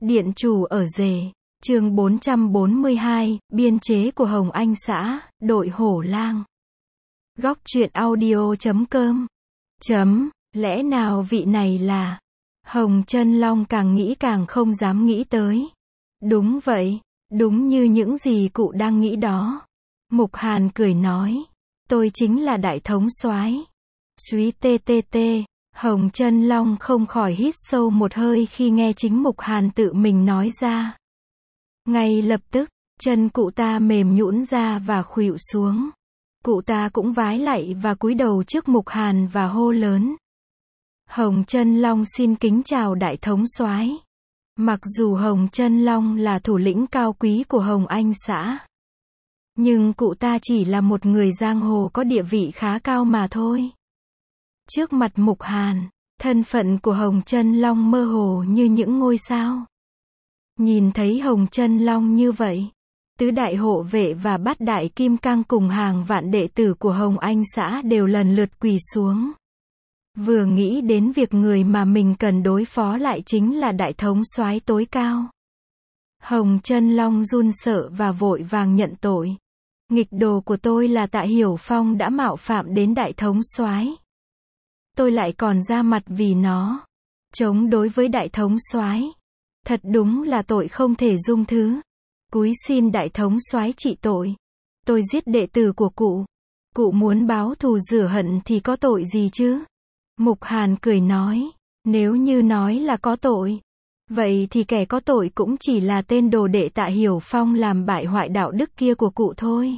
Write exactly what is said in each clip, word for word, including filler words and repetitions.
Điện chủ ở rể, chương bốn trăm bốn mươi hai, biên chế của Hồng Anh xã, đội hổ lang. Góc truyện audio chấm com. Chấm, lẽ nào vị này là... Hồng Chân Long càng nghĩ càng không dám nghĩ tới. Đúng vậy, đúng như những gì cụ đang nghĩ đó. Mục Hàn cười nói, tôi chính là đại thống soái. Súy tê tê tê. Hồng Chân Long không khỏi hít sâu một hơi khi nghe chính Mục Hàn tự mình nói ra. Ngay lập tức, chân cụ ta mềm nhũn ra và khuỵu xuống. Cụ ta cũng vái lạy và cúi đầu trước Mục Hàn và hô lớn. Hồng Chân Long xin kính chào đại thống soái. Mặc dù Hồng Chân Long là thủ lĩnh cao quý của Hồng Anh xã, nhưng cụ ta chỉ là một người giang hồ có địa vị khá cao mà thôi. Trước mặt Mục Hàn, thân phận của Hồng Chân Long mơ hồ như những ngôi sao. Nhìn thấy Hồng Chân Long như vậy, tứ đại hộ vệ và bát đại kim cang cùng hàng vạn đệ tử của Hồng Anh xã đều lần lượt quỳ xuống. Vừa nghĩ đến việc người mà mình cần đối phó lại chính là đại thống soái tối cao, Hồng Chân Long run sợ và vội vàng nhận tội. Nghịch đồ của tôi là Tạ Hiểu Phong đã mạo phạm đến đại thống soái. Tôi lại còn ra mặt vì nó, chống đối với đại thống soái. Thật đúng là tội không thể dung thứ. Cúi xin đại thống soái trị tội. Tôi giết đệ tử của cụ. Cụ muốn báo thù rửa hận thì có tội gì chứ? Mục Hàn cười nói, nếu như nói là có tội, vậy thì kẻ có tội cũng chỉ là tên đồ đệ Tạ Hiểu Phong làm bại hoại đạo đức kia của cụ thôi.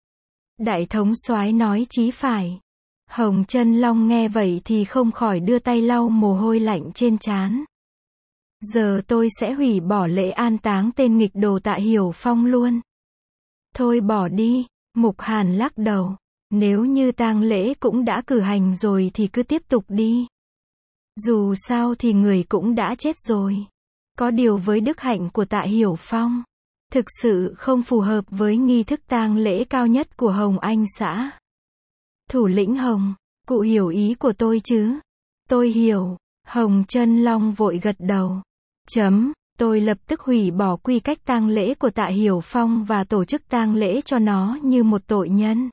Đại thống soái nói chí phải. Hồng Chân Long nghe vậy thì không khỏi đưa tay lau mồ hôi lạnh trên trán. Giờ tôi sẽ hủy bỏ lễ an táng tên nghịch đồ Tạ Hiểu Phong luôn. Thôi bỏ đi, Mục Hàn lắc đầu. Nếu như tang lễ cũng đã cử hành rồi thì cứ tiếp tục đi. Dù sao thì người cũng đã chết rồi. Có điều với đức hạnh của Tạ Hiểu Phong, thực sự không phù hợp với nghi thức tang lễ cao nhất của Hồng Anh xã. Thủ lĩnh Hồng, cụ hiểu ý của tôi chứ? Tôi hiểu. Hồng Chân Long vội gật đầu. Chấm, tôi lập tức hủy bỏ quy cách tang lễ của Tạ Hiểu Phong và tổ chức tang lễ cho nó như một tội nhân.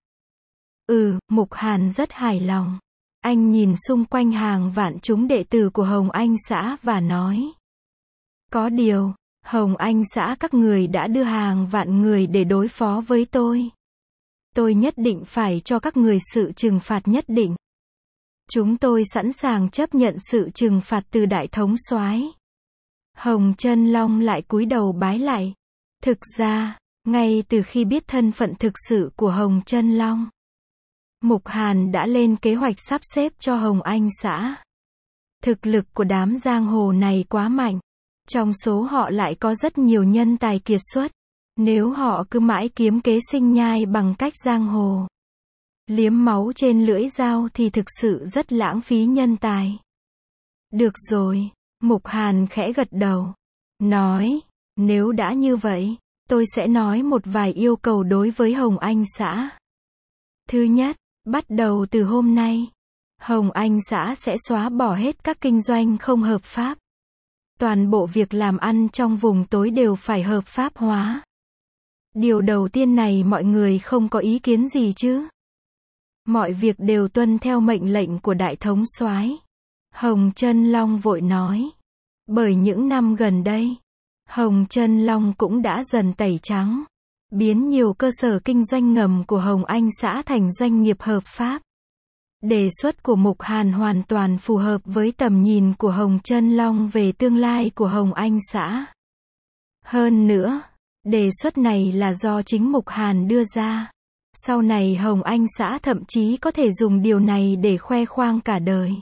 Ừ, Mục Hàn rất hài lòng. Anh nhìn xung quanh hàng vạn chúng đệ tử của Hồng Anh xã và nói. Có điều, Hồng Anh xã các người đã đưa hàng vạn người để đối phó với tôi. Tôi nhất định phải cho các người sự trừng phạt nhất định. Chúng tôi sẵn sàng chấp nhận sự trừng phạt từ đại thống soái. Hồng Chân Long lại cúi đầu bái lạy. Thực ra, ngay từ khi biết thân phận thực sự của Hồng Chân Long, Mục Hàn đã lên kế hoạch sắp xếp cho Hồng Anh xã. Thực lực của đám giang hồ này quá mạnh. Trong số họ lại có rất nhiều nhân tài kiệt xuất. Nếu họ cứ mãi kiếm kế sinh nhai bằng cách giang hồ, liếm máu trên lưỡi dao thì thực sự rất lãng phí nhân tài. Được rồi, Mục Hàn khẽ gật đầu. Nói, nếu đã như vậy, tôi sẽ nói một vài yêu cầu đối với Hồng Anh xã. Thứ nhất, bắt đầu từ hôm nay, Hồng Anh xã sẽ xóa bỏ hết các kinh doanh không hợp pháp. Toàn bộ việc làm ăn trong vùng tối đều phải hợp pháp hóa. Điều đầu tiên này mọi người không có ý kiến gì chứ? Mọi việc đều tuân theo mệnh lệnh của đại thống soái. Hồng Chân Long vội nói. Bởi những năm gần đây, Hồng Chân Long cũng đã dần tẩy trắng, biến nhiều cơ sở kinh doanh ngầm của Hồng Anh xã thành doanh nghiệp hợp pháp. Đề xuất của Mục Hàn hoàn toàn phù hợp với tầm nhìn của Hồng Chân Long về tương lai của Hồng Anh xã. Hơn nữa, đề xuất này là do chính Mục Hàn đưa ra. Sau này Hồng Anh xã thậm chí có thể dùng điều này để khoe khoang cả đời.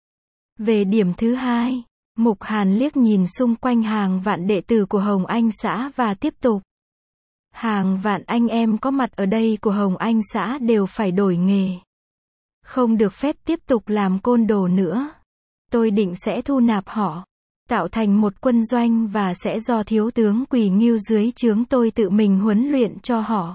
Về điểm thứ hai, Mục Hàn liếc nhìn xung quanh hàng vạn đệ tử của Hồng Anh xã và tiếp tục. Hàng vạn anh em có mặt ở đây của Hồng Anh xã đều phải đổi nghề. Không được phép tiếp tục làm côn đồ nữa. Tôi định sẽ thu nạp họ, tạo thành một quân doanh và sẽ do thiếu tướng Quỳ Ngưu dưới trướng tôi tự mình huấn luyện cho họ.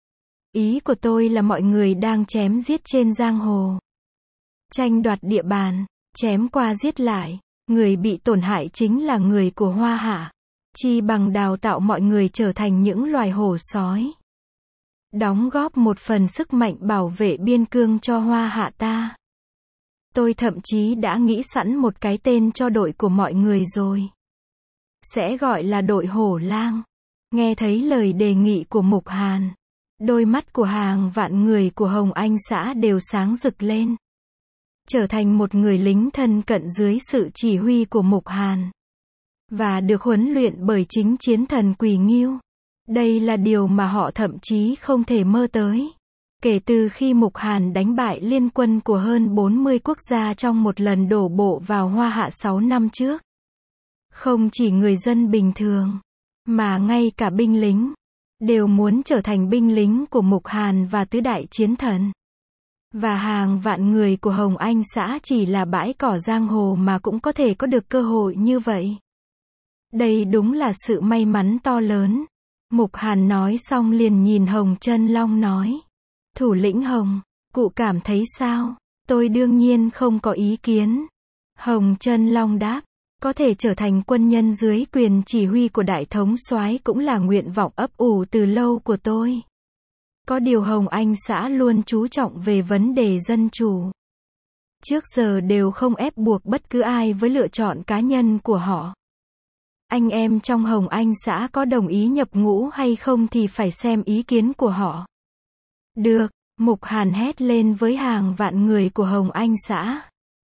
Ý của tôi là mọi người đang chém giết trên giang hồ, tranh đoạt địa bàn, chém qua giết lại. Người bị tổn hại chính là người của Hoa Hạ. Chi bằng đào tạo mọi người trở thành những loài hổ sói. Đóng góp một phần sức mạnh bảo vệ biên cương cho Hoa Hạ ta. Tôi thậm chí đã nghĩ sẵn một cái tên cho đội của mọi người rồi. Sẽ gọi là đội hổ lang. Nghe thấy lời đề nghị của Mục Hàn, đôi mắt của hàng vạn người của Hồng Anh xã đều sáng rực lên. Trở thành một người lính thân cận dưới sự chỉ huy của Mục Hàn. Và được huấn luyện bởi chính chiến thần Quỳ Ngưu. Đây là điều mà họ thậm chí không thể mơ tới. Kể từ khi Mục Hàn đánh bại liên quân của hơn bốn mươi quốc gia trong một lần đổ bộ vào Hoa Hạ sáu năm trước. Không chỉ người dân bình thường, mà ngay cả binh lính, đều muốn trở thành binh lính của Mục Hàn và tứ đại chiến thần. Và hàng vạn người của Hồng Anh xã chỉ là bãi cỏ giang hồ mà cũng có thể có được cơ hội như vậy. Đây đúng là sự may mắn to lớn. Mục Hàn nói xong liền nhìn Hồng Chân Long nói. Thủ lĩnh Hồng, cụ cảm thấy sao? Tôi đương nhiên không có ý kiến. Hồng Chân Long đáp. Có thể trở thành quân nhân dưới quyền chỉ huy của đại thống soái cũng là nguyện vọng ấp ủ từ lâu của tôi. Có điều Hồng Anh xã luôn chú trọng về vấn đề dân chủ. Trước giờ đều không ép buộc bất cứ ai với lựa chọn cá nhân của họ. Anh em trong Hồng Anh xã có đồng ý nhập ngũ hay không thì phải xem ý kiến của họ. Được, Mục Hàn hét lên với hàng vạn người của Hồng Anh xã.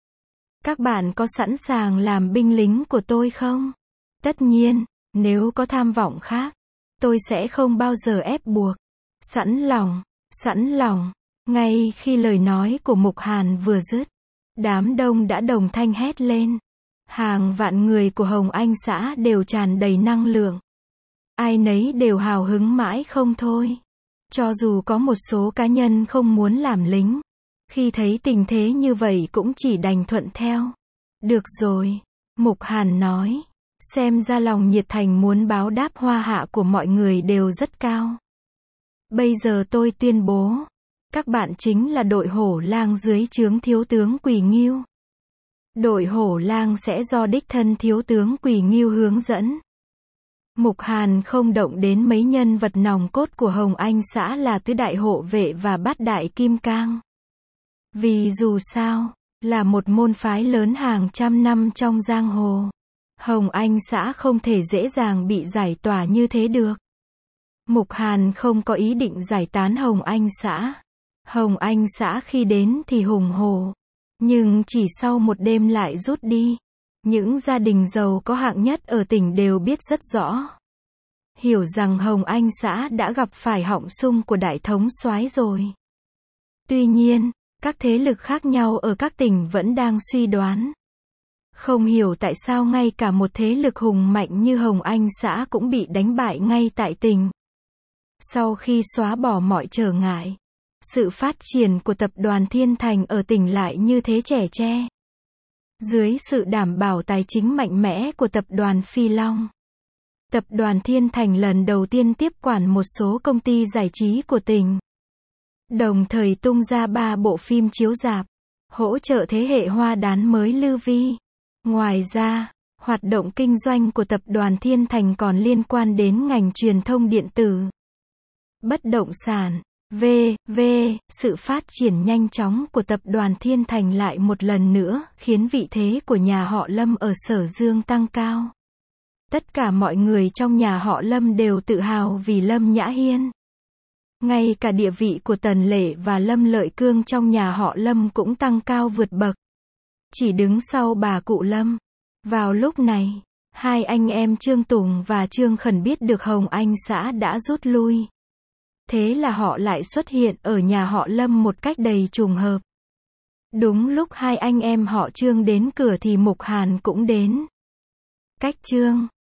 Các bạn có sẵn sàng làm binh lính của tôi không? Tất nhiên, nếu có tham vọng khác, tôi sẽ không bao giờ ép buộc. Sẵn lòng, sẵn lòng. Ngay khi lời nói của Mục Hàn vừa dứt, đám đông đã đồng thanh hét lên. Hàng vạn người của Hồng Anh xã đều tràn đầy năng lượng. Ai nấy đều hào hứng mãi không thôi. Cho dù có một số cá nhân không muốn làm lính, khi thấy tình thế như vậy cũng chỉ đành thuận theo. Được rồi, Mục Hàn nói. Xem ra lòng nhiệt thành muốn báo đáp Hoa Hạ của mọi người đều rất cao. Bây giờ tôi tuyên bố, các bạn chính là đội hổ lang dưới trướng thiếu tướng Quỳ Ngưu. Đội hổ lang sẽ do đích thân thiếu tướng Quỳ Ngưu hướng dẫn. Mục Hàn không động đến mấy nhân vật nòng cốt của Hồng Anh xã là tứ đại hộ vệ và bát đại kim cang. Vì dù sao, là một môn phái lớn hàng trăm năm trong giang hồ. Hồng Anh xã không thể dễ dàng bị giải tỏa như thế được. Mục Hàn không có ý định giải tán Hồng Anh xã. Hồng Anh xã khi đến thì hùng hổ. Nhưng chỉ sau một đêm lại rút đi. Những gia đình giàu có hạng nhất ở tỉnh đều biết rất rõ. Hiểu rằng Hồng Anh xã đã gặp phải họng sung của đại thống soái rồi. Tuy nhiên, các thế lực khác nhau ở các tỉnh vẫn đang suy đoán. Không hiểu tại sao ngay cả một thế lực hùng mạnh như Hồng Anh xã cũng bị đánh bại ngay tại tỉnh. Sau khi xóa bỏ mọi trở ngại, sự phát triển của tập đoàn Thiên Thành ở tỉnh lại như thế chẻ che. Dưới sự đảm bảo tài chính mạnh mẽ của tập đoàn Phi Long, tập đoàn Thiên Thành lần đầu tiên tiếp quản một số công ty giải trí của tỉnh. Đồng thời tung ra ba bộ phim chiếu rạp, hỗ trợ thế hệ hoa đán mới lưu vi. Ngoài ra, hoạt động kinh doanh của tập đoàn Thiên Thành còn liên quan đến ngành truyền thông điện tử, bất động sản, vân vân Sự phát triển nhanh chóng của tập đoàn Thiên Thành lại một lần nữa khiến vị thế của nhà họ Lâm ở Sở Dương tăng cao. Tất cả mọi người trong nhà họ Lâm đều tự hào vì Lâm Nhã Hiên. Ngay cả địa vị của Tần Lệ và Lâm Lợi Cương trong nhà họ Lâm cũng tăng cao vượt bậc. Chỉ đứng sau bà cụ Lâm. Vào lúc này, hai anh em Trương Tùng và Trương Khẩn biết được Hồng Anh xã đã rút lui. Thế là họ lại xuất hiện ở nhà họ Lâm một cách đầy trùng hợp. Đúng lúc hai anh em họ Trương đến cửa thì Mục Hàn cũng đến. Cách Trương